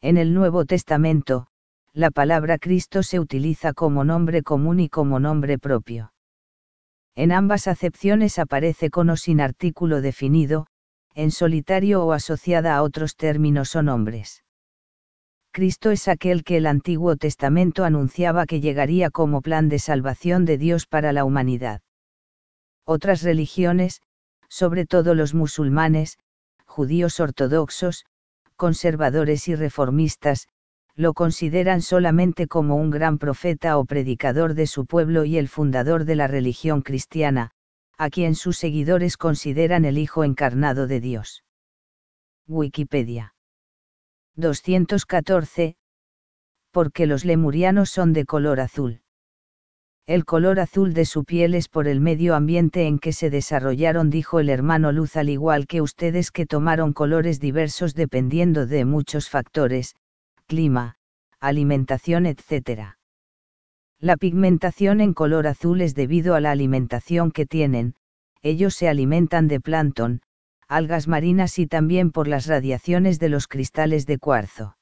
En el Nuevo Testamento, la palabra Cristo se utiliza como nombre común y como nombre propio. En ambas acepciones aparece con o sin artículo definido, en solitario o asociada a otros términos o nombres. Cristo es aquel que el Antiguo Testamento anunciaba que llegaría como plan de salvación de Dios para la humanidad. Otras religiones, sobre todo los musulmanes, judíos ortodoxos, conservadores y reformistas, lo consideran solamente como un gran profeta o predicador de su pueblo y el fundador de la religión cristiana, a quien sus seguidores consideran el Hijo encarnado de Dios. Wikipedia. 214. Porque los lemurianos son de color azul. El color azul de su piel es por el medio ambiente en que se desarrollaron, dijo el hermano Luz, al igual que ustedes que tomaron colores diversos dependiendo de muchos factores, clima, alimentación, etc. La pigmentación en color azul es debido a la alimentación que tienen, ellos se alimentan de plancton, algas marinas y también por las radiaciones de los cristales de cuarzo.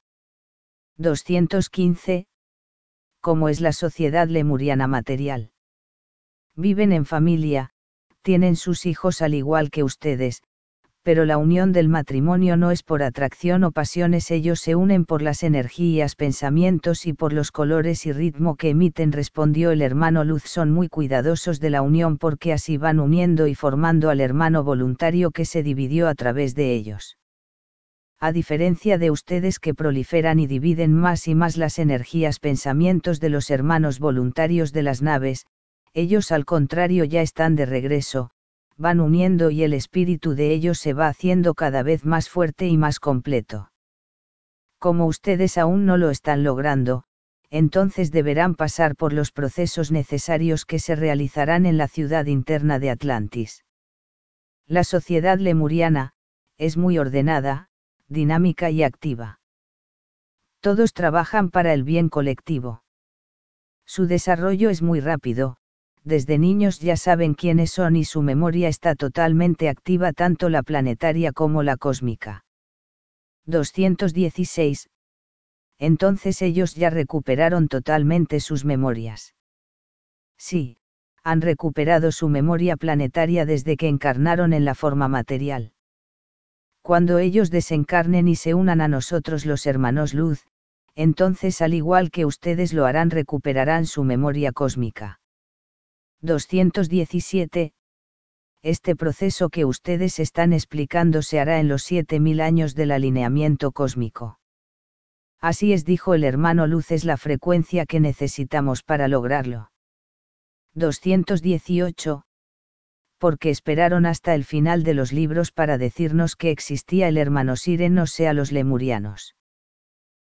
215. ¿Cómo es la sociedad lemuriana material? Viven en familia, tienen sus hijos al igual que ustedes, pero la unión del matrimonio no es por atracción o pasiones, ellos se unen por las energías, pensamientos y por los colores y ritmo que emiten, respondió el hermano Luz. Son muy cuidadosos de la unión porque así van uniendo y formando al hermano voluntario que se dividió a través de ellos. A diferencia de ustedes que proliferan y dividen más y más las energías, pensamientos de los hermanos voluntarios de las naves, ellos al contrario ya están de regreso, van uniendo y el espíritu de ellos se va haciendo cada vez más fuerte y más completo. Como ustedes aún no lo están logrando, entonces deberán pasar por los procesos necesarios que se realizarán en la ciudad interna de Atlantis. La sociedad lemuriana es muy ordenada, dinámica y activa. Todos trabajan para el bien colectivo. Su desarrollo es muy rápido, desde niños ya saben quiénes son y su memoria está totalmente activa, tanto la planetaria como la cósmica. 216. Entonces ellos ya recuperaron totalmente sus memorias. Sí, han recuperado su memoria planetaria desde que encarnaron en la forma material. Cuando ellos desencarnen y se unan a nosotros los hermanos Luz, entonces al igual que ustedes lo harán, recuperarán su memoria cósmica. 217. Este proceso que ustedes están explicando se hará en los 7000 años del alineamiento cósmico. Así es, dijo el hermano Luz, es la frecuencia que necesitamos para lograrlo. 218. Porque esperaron hasta el final de los libros para decirnos que existía el hermano Siren, o sea los lemurianos.